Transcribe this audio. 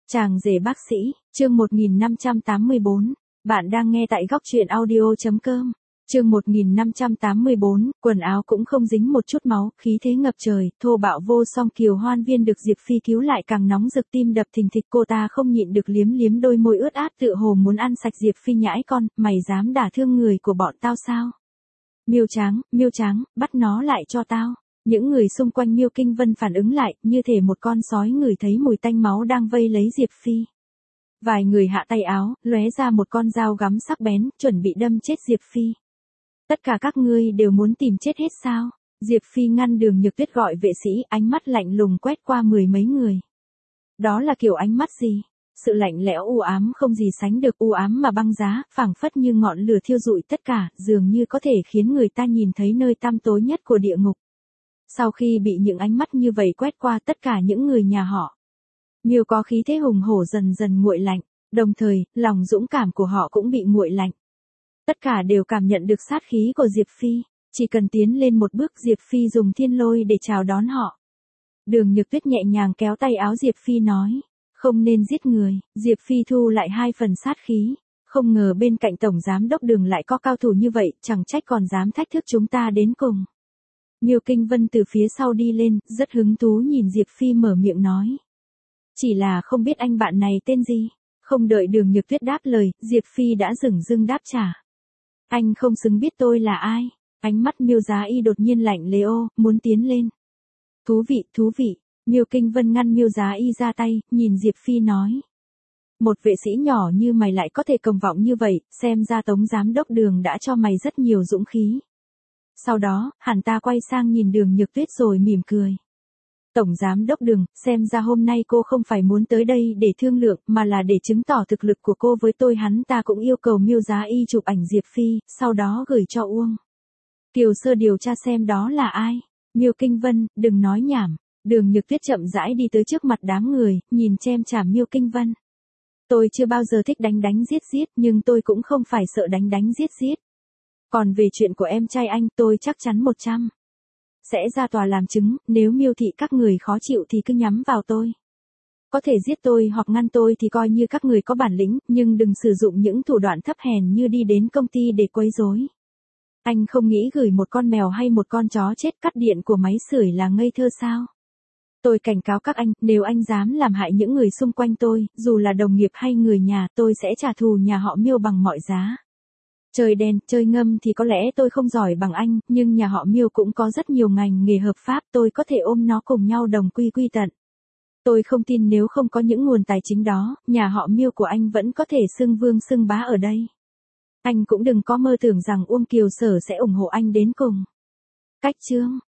Chàng rể bác sĩ, chương 1584, bạn đang nghe tại góc truyện audio.com. Chương 1584, quần áo cũng không dính một chút máu, khí thế ngập trời, thô bạo vô song Kiều Hoan Viên được Diệp Phi cứu lại càng nóng rực tim đập thình thịch, cô ta không nhịn được liếm liếm đôi môi ướt át tựa hồ muốn ăn sạch Diệp Phi. Nhãi con, mày dám đả thương người của bọn tao sao? Miêu Tráng, bắt nó lại cho tao. Những người xung quanh Miêu Kinh Vân phản ứng lại, như thể một con sói ngửi thấy mùi tanh máu đang vây lấy Diệp Phi. Vài người hạ tay áo, lóe ra một con dao gắm sắc bén, chuẩn bị đâm chết Diệp Phi. Tất cả các ngươi đều muốn tìm chết hết sao? Diệp Phi ngăn Đường Nhược Tuyết gọi vệ sĩ, ánh mắt lạnh lùng quét qua mười mấy người. Đó là kiểu ánh mắt gì? Sự lạnh lẽo u ám không gì sánh được, u ám mà băng giá, phảng phất như ngọn lửa thiêu rụi tất cả, dường như có thể khiến người ta nhìn thấy nơi tăm tối nhất của địa ngục. Sau khi bị những ánh mắt như vậy quét qua, tất cả những người nhà họ Miêu có khí thế hùng hổ dần dần nguội lạnh, đồng thời, lòng dũng cảm của họ cũng bị nguội lạnh. Tất cả đều cảm nhận được sát khí của Diệp Phi, chỉ cần tiến lên một bước Diệp Phi dùng thiên lôi để chào đón họ. Đường Nhược Tuyết nhẹ nhàng kéo tay áo Diệp Phi nói, không nên giết người. Diệp Phi thu lại 2 phần sát khí, không ngờ bên cạnh Tổng Giám đốc Đường lại có cao thủ như vậy, chẳng trách còn dám thách thức chúng ta đến cùng. Miêu Kinh Vân từ phía sau đi lên, rất hứng thú nhìn Diệp Phi mở miệng nói. Chỉ là không biết anh bạn này tên gì. Không đợi Đường Nhược Tuyết đáp lời, Diệp Phi đã dửng dưng đáp trả. Anh không xứng biết tôi là ai. Ánh mắt Miêu Giá Y đột nhiên lạnh lẽo, muốn tiến lên. Thú vị. Miêu Kinh Vân ngăn Miêu Giá Y ra tay, nhìn Diệp Phi nói. Một vệ sĩ nhỏ như mày lại có thể cồng vọng như vậy, xem ra Tổng Giám đốc Đường đã cho mày rất nhiều dũng khí. Sau đó, hắn ta quay sang nhìn Đường Nhược Tuyết rồi mỉm cười. Tổng Giám đốc Đường, xem ra hôm nay cô không phải muốn tới đây để thương lượng, mà là để chứng tỏ thực lực của cô với tôi. Hắn ta cũng yêu cầu Miêu Giá Y chụp ảnh Diệp Phi, sau đó gửi cho Uông Kiều Sơ điều tra xem đó là ai. Miêu Kinh Vân, đừng nói nhảm. Đường Nhược Tuyết chậm rãi đi tới trước mặt đám người, nhìn chem chảm Miêu Kinh Vân. Tôi chưa bao giờ thích đánh giết, nhưng tôi cũng không phải sợ đánh giết. Còn về chuyện của em trai anh, tôi chắc chắn 100 sẽ ra tòa làm chứng, nếu Miêu thị các người khó chịu thì cứ nhắm vào tôi. Có thể giết tôi hoặc ngăn tôi thì coi như các người có bản lĩnh, nhưng đừng sử dụng những thủ đoạn thấp hèn như đi đến công ty để quấy rối. Anh không nghĩ gửi một con mèo hay một con chó chết cắt điện của máy sưởi là ngây thơ sao? Tôi cảnh cáo các anh, nếu anh dám làm hại những người xung quanh tôi, dù là đồng nghiệp hay người nhà, tôi sẽ trả thù nhà họ Miêu bằng mọi giá. Chơi đen, chơi ngâm thì có lẽ tôi không giỏi bằng anh, nhưng nhà họ Miêu cũng có rất nhiều ngành nghề hợp pháp, tôi có thể ôm nó cùng nhau đồng quy tận. Tôi không tin nếu không có những nguồn tài chính đó, nhà họ Miêu của anh vẫn có thể xưng vương xưng bá ở đây. Anh cũng đừng có mơ tưởng rằng Uông Kiều Sở sẽ ủng hộ anh đến cùng. Cách chương